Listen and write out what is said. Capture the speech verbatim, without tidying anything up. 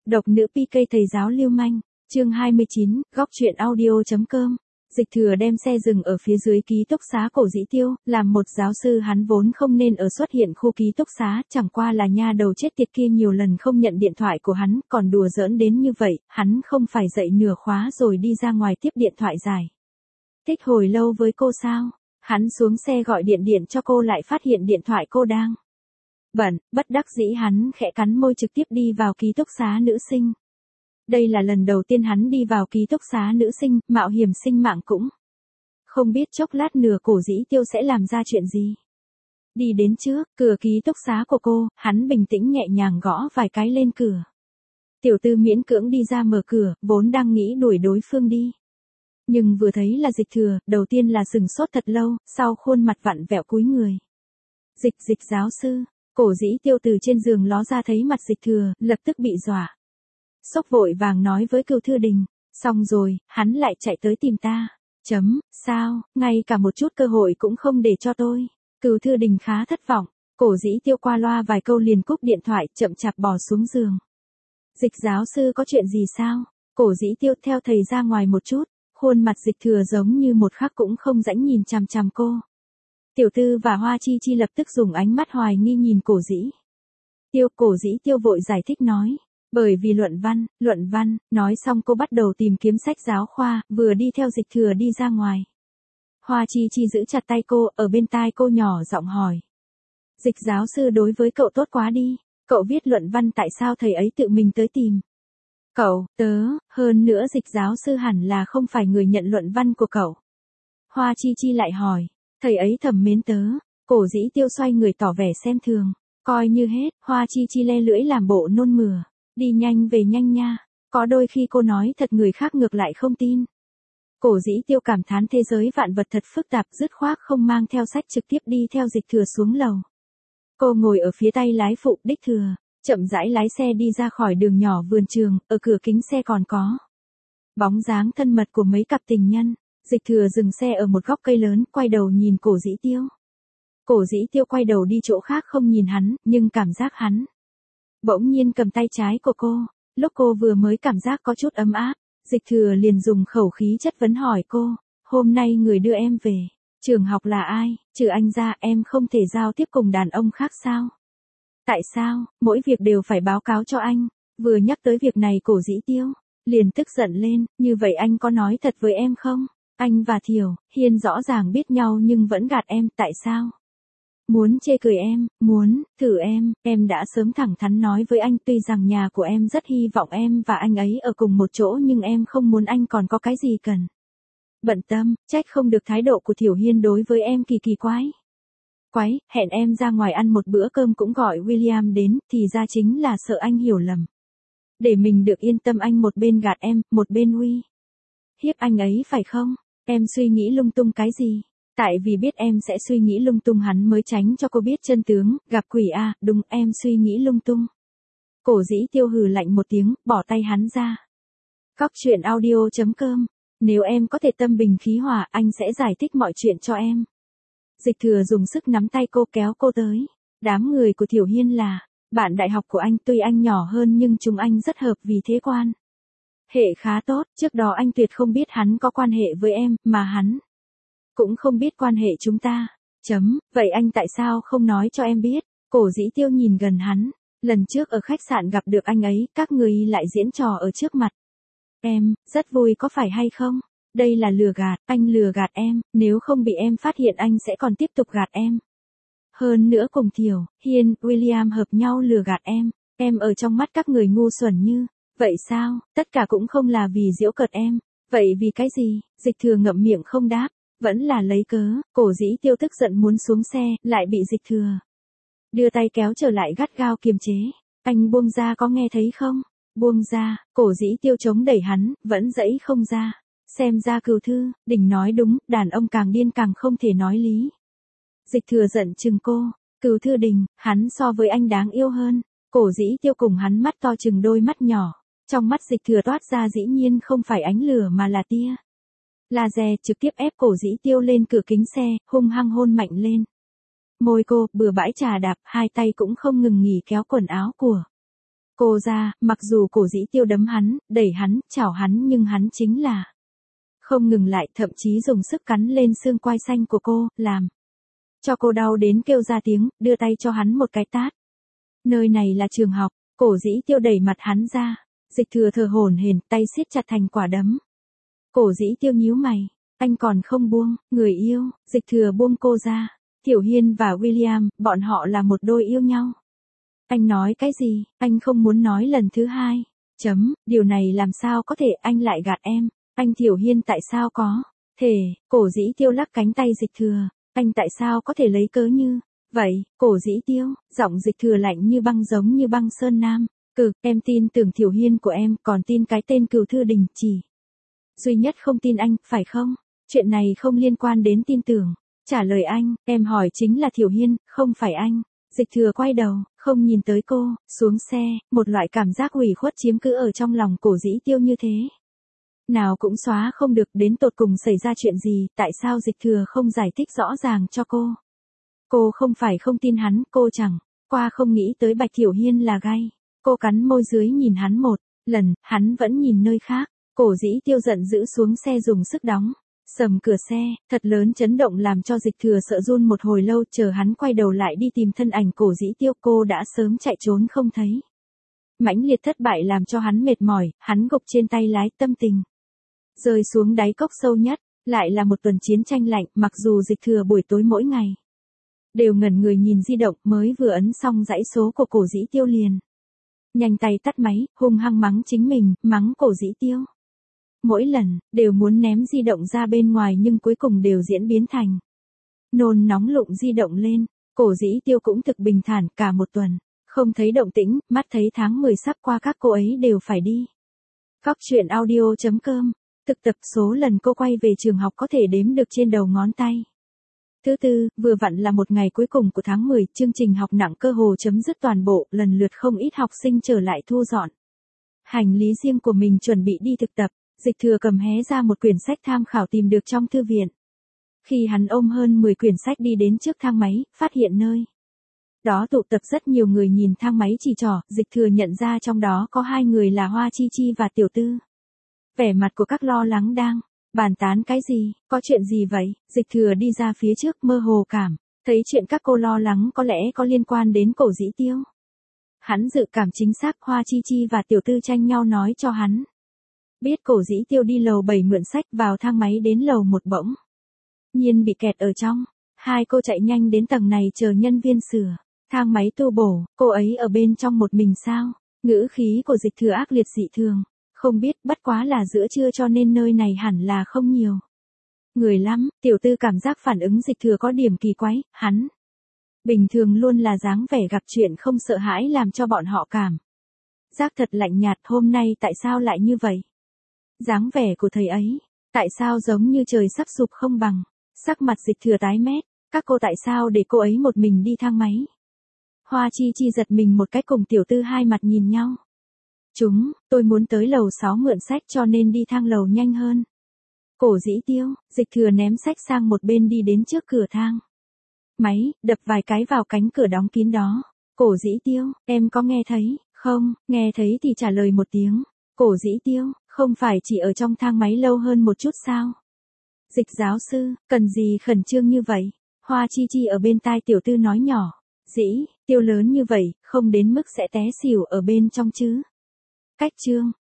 Độc nữ pê ca thầy giáo lưu manh, chương hai mươi chín, góc truyện audio.com. Dịch Thừa đem xe dừng ở phía dưới ký túc xá Cổ Dĩ Tiêu, làm một giáo sư hắn vốn không nên ở xuất hiện khu ký túc xá, chẳng qua là nha đầu chết tiệt kia nhiều lần không nhận điện thoại của hắn, còn đùa giỡn đến như vậy, hắn không phải dậy nửa khóa rồi đi ra ngoài tiếp điện thoại dài. Thích hồi lâu với cô sao? Hắn xuống xe gọi điện điện cho cô lại phát hiện điện thoại cô đang bận, bất đắc dĩ hắn khẽ cắn môi trực tiếp đi vào ký túc xá nữ sinh. Đây là lần đầu tiên hắn đi vào ký túc xá nữ sinh, mạo hiểm sinh mạng cũng không biết chốc lát nửa Cổ Dĩ Tiêu sẽ làm ra chuyện gì. Đi đến trước, cửa ký túc xá của cô, hắn bình tĩnh nhẹ nhàng gõ vài cái lên cửa. Tiểu Tư miễn cưỡng đi ra mở cửa, vốn đang nghĩ đuổi đối phương đi. Nhưng vừa thấy là Dịch Thừa, đầu tiên là sừng sốt thật lâu, sau khuôn mặt vặn vẹo cúi người. Dịch dịch giáo sư, Cổ Dĩ Tiêu từ trên giường ló ra thấy mặt Dịch Thừa, lập tức bị dọa. Sốc vội vàng nói với Cửu Thư Đình, xong rồi, hắn lại chạy tới tìm ta. Chấm, sao, ngay cả một chút cơ hội cũng không để cho tôi. Cửu Thư Đình khá thất vọng, Cổ Dĩ Tiêu qua loa vài câu liền cúp điện thoại, chậm chạp bò xuống giường. Dịch giáo sư có chuyện gì sao? Cổ Dĩ Tiêu theo thầy ra ngoài một chút, khuôn mặt Dịch Thừa giống như một khắc cũng không rãnh nhìn chằm chằm cô. Tiểu Tư và Hoa Chi Chi lập tức dùng ánh mắt hoài nghi nhìn Cổ Dĩ Tiêu. Cổ Dĩ Tiêu vội giải thích nói. Bởi vì luận văn, luận văn, nói xong cô bắt đầu tìm kiếm sách giáo khoa, vừa đi theo Dịch Thừa đi ra ngoài. Hoa Chi Chi giữ chặt tay cô, ở bên tai cô nhỏ giọng hỏi. Dịch giáo sư đối với cậu tốt quá đi, cậu viết luận văn tại sao thầy ấy tự mình tới tìm? Cậu, tớ, hơn nữa Dịch giáo sư hẳn là không phải người nhận luận văn của cậu. Hoa Chi Chi lại hỏi, thầy ấy thầm mến tớ. Cổ Dĩ Tiêu xoay người tỏ vẻ xem thường, coi như hết. Hoa Chi Chi le lưỡi làm bộ nôn mửa. Đi nhanh về nhanh nha, có đôi khi cô nói thật người khác ngược lại không tin. Cổ Dĩ Tiêu cảm thán thế giới vạn vật thật phức tạp, dứt khoát không mang theo sách trực tiếp đi theo Dịch Thừa xuống lầu. Cô ngồi ở phía tay lái phụ đích thừa, chậm rãi lái xe đi ra khỏi đường nhỏ vườn trường, ở cửa kính xe còn có bóng dáng thân mật của mấy cặp tình nhân. Dịch Thừa dừng xe ở một góc cây lớn, quay đầu nhìn Cổ Dĩ Tiêu. Cổ Dĩ Tiêu quay đầu đi chỗ khác không nhìn hắn, nhưng cảm giác hắn bỗng nhiên cầm tay trái của cô, lúc cô vừa mới cảm giác có chút ấm áp, Dịch Thừa liền dùng khẩu khí chất vấn hỏi cô, hôm nay người đưa em về trường học là ai, trừ anh ra em không thể giao tiếp cùng đàn ông khác sao? Tại sao, mỗi việc đều phải báo cáo cho anh? Vừa nhắc tới việc này Cổ Dĩ Tiêu liền tức giận lên, như vậy anh có nói thật với em không? Anh và Thiểu Hiên rõ ràng biết nhau nhưng vẫn gạt em, tại sao? Muốn chê cười em, muốn thử em, em đã sớm thẳng thắn nói với anh tuy rằng nhà của em rất hy vọng em và anh ấy ở cùng một chỗ nhưng em không muốn anh còn có cái gì cần bận tâm, trách không được thái độ của Thiểu Hiên đối với em kỳ kỳ quái. Quái, hẹn em ra ngoài ăn một bữa cơm cũng gọi William đến, thì ra chính là sợ anh hiểu lầm. Để mình được yên tâm anh một bên gạt em, một bên uy hiếp anh ấy phải không? Em suy nghĩ lung tung cái gì? Tại vì biết em sẽ suy nghĩ lung tung hắn mới tránh cho cô biết chân tướng, gặp quỷ à, đúng em suy nghĩ lung tung. Cổ Dĩ Tiêu hừ lạnh một tiếng, bỏ tay hắn ra. Góc truyện audio.com, nếu em có thể tâm bình khí hòa, anh sẽ giải thích mọi chuyện cho em. Dịch Thừa dùng sức nắm tay cô kéo cô tới. Đám người của Thiểu Hiên là bạn đại học của anh, tuy anh nhỏ hơn nhưng chúng anh rất hợp vì thế quan hệ khá tốt, trước đó anh tuyệt không biết hắn có quan hệ với em, mà hắn cũng không biết quan hệ chúng ta. Chấm, vậy anh tại sao không nói cho em biết? Cổ Dĩ Tiêu nhìn gần hắn, lần trước ở khách sạn gặp được anh ấy, các người lại diễn trò ở trước mặt em, rất vui có phải hay không? Đây là lừa gạt, anh lừa gạt em, nếu không bị em phát hiện anh sẽ còn tiếp tục gạt em. Hơn nữa cùng Thiểu Hiên, William hợp nhau lừa gạt em, em ở trong mắt các người ngu xuẩn như vậy sao? Tất cả cũng không là vì giễu cợt em, vậy vì cái gì? Dịch Thừa ngậm miệng không đáp. Vẫn là lấy cớ. Cổ Dĩ Tiêu tức giận muốn xuống xe, lại bị Dịch Thừa đưa tay kéo trở lại gắt gao kiềm chế. Anh buông ra có nghe thấy không? Buông ra. Cổ Dĩ Tiêu chống đẩy hắn, vẫn dãy không ra. Xem ra Cửu Thư Đình nói đúng, đàn ông càng điên càng không thể nói lý. Dịch Thừa giận chừng cô, Cửu Thư Đình, hắn so với anh đáng yêu hơn. Cổ Dĩ Tiêu cùng hắn mắt to chừng đôi mắt nhỏ, trong mắt Dịch Thừa toát ra dĩ nhiên không phải ánh lửa mà là tia laser, trực tiếp ép Cổ Dĩ Tiêu lên cửa kính xe, hung hăng hôn mạnh lên môi cô, bừa bãi trà đạp, hai tay cũng không ngừng nghỉ kéo quần áo của Cô ra, mặc dù Cổ Dĩ Tiêu đấm hắn, đẩy hắn, chảo hắn nhưng hắn chính là không ngừng lại, thậm chí dùng sức cắn lên xương quai xanh của cô, làm cho cô đau đến kêu ra tiếng, đưa tay cho hắn một cái tát. Nơi này là trường học, Cổ Dĩ Tiêu đẩy mặt hắn ra, Dịch Thừa thở hổn hển, tay siết chặt thành quả đấm. Cổ Dĩ Tiêu nhíu mày, anh còn không buông, người yêu, Dịch Thừa buông cô ra. Tiểu Hiên và William, bọn họ là một đôi yêu nhau. Anh nói cái gì, anh không muốn nói lần thứ hai. Chấm, điều này làm sao có thể, anh lại gạt em. Anh Tiểu Hiên tại sao có thể, Cổ Dĩ Tiêu lắc cánh tay Dịch Thừa. Anh tại sao có thể lấy cớ như vậy, Cổ Dĩ Tiêu, giọng Dịch Thừa lạnh như băng giống như băng sơn nam. Cực, em tin tưởng Tiểu Hiên của em, còn tin cái tên Cửu Thư Đình, chỉ duy nhất không tin anh, phải không? Chuyện này không liên quan đến tin tưởng. Trả lời anh, em hỏi chính là Tiểu Hiên, không phải anh. Dịch Thừa quay đầu, không nhìn tới cô, xuống xe, một loại cảm giác ủy khuất chiếm cứ ở trong lòng Cổ Dĩ Tiêu như thế. Nào cũng xóa không được, đến tột cùng xảy ra chuyện gì, tại sao Dịch Thừa không giải thích rõ ràng cho cô. Cô không phải không tin hắn, cô chẳng qua không nghĩ tới Bạch Tiểu Hiên là gay. Cô cắn môi dưới nhìn hắn một lần, hắn vẫn nhìn nơi khác. Cổ Dĩ Tiêu giận dữ xuống xe dùng sức đóng sầm cửa xe, thật lớn chấn động làm cho Dịch Thừa sợ run một hồi lâu, chờ hắn quay đầu lại đi tìm thân ảnh Cổ Dĩ Tiêu, cô đã sớm chạy trốn không thấy. Mãnh liệt thất bại làm cho hắn mệt mỏi, hắn gục trên tay lái, tâm tình rơi xuống đáy cốc sâu nhất, lại là một tuần chiến tranh lạnh, mặc dù Dịch Thừa buổi tối mỗi ngày đều ngẩn người nhìn di động, mới vừa ấn xong dãy số của Cổ Dĩ Tiêu liền nhanh tay tắt máy, hung hăng mắng chính mình, mắng Cổ Dĩ Tiêu. Mỗi lần, đều muốn ném di động ra bên ngoài nhưng cuối cùng đều diễn biến thành nôn nóng lụng di động lên. Cổ Dĩ Tiêu cũng thực bình thản, cả một tuần không thấy động tĩnh, mắt thấy tháng mười sắp qua các cô ấy đều phải đi. Góc truyện audio chấm com, thực tập số lần cô quay về trường học có thể đếm được trên đầu ngón tay. Thứ tư, vừa vặn là một ngày cuối cùng của tháng mười, chương trình học nặng cơ hồ chấm dứt toàn bộ, lần lượt không ít học sinh trở lại thu dọn hành lý riêng của mình chuẩn bị đi thực tập. Dịch Thừa cầm hé ra một quyển sách tham khảo tìm được trong thư viện. Khi hắn ôm hơn mười quyển sách đi đến trước thang máy, phát hiện nơi đó tụ tập rất nhiều người nhìn thang máy chỉ trỏ, Dịch Thừa nhận ra trong đó có hai người là Hoa Chi Chi và Tiểu Tư. Vẻ mặt của các lo lắng đang bàn tán cái gì, có chuyện gì vậy? Dịch Thừa đi ra phía trước, mơ hồ cảm thấy chuyện các cô lo lắng có lẽ có liên quan đến Cổ Dĩ Tiêu. Hắn dự cảm chính xác, Hoa Chi Chi và Tiểu Tư tranh nhau nói cho hắn biết Cổ Dĩ Tiêu đi lầu bảy mượn sách, vào thang máy đến lầu một bỗng nhiên bị kẹt ở trong. Hai cô chạy nhanh đến tầng này chờ nhân viên sửa thang máy tu bổ. Cô ấy ở bên trong một mình sao? Ngữ khí của Dịch Thừa ác liệt dị thường. Không biết, bất quá là giữa trưa cho nên nơi này hẳn là không nhiều người lắm. Tiểu Tư cảm giác phản ứng Dịch Thừa có điểm kỳ quái, hắn bình thường luôn là dáng vẻ gặp chuyện không sợ hãi làm cho bọn họ cảm giác thật lạnh nhạt, hôm nay tại sao lại như vậy? Dáng vẻ của thầy ấy, tại sao giống như trời sắp sụp không bằng? Sắc mặt Dịch Thừa tái mét, các cô tại sao để cô ấy một mình đi thang máy? Hoa Chi Chi giật mình một cái, cùng Tiểu Tư hai mặt nhìn nhau. Chúng, tôi muốn tới lầu sáu mượn sách cho nên đi thang lầu nhanh hơn. Cổ Dĩ Tiêu, Dịch Thừa ném sách sang một bên đi đến trước cửa thang máy, đập vài cái vào cánh cửa đóng kín đó. Cổ Dĩ Tiêu, em có nghe thấy không? Nghe thấy thì trả lời một tiếng. Cổ Dĩ Tiêu, không phải chỉ ở trong thang máy lâu hơn một chút sao? Dịch giáo sư, cần gì khẩn trương như vậy? Hoa Chi Chi ở bên tai Tiểu Tư nói nhỏ. Dĩ Tiêu lớn như vậy, không đến mức sẽ té xỉu ở bên trong chứ? Cách chương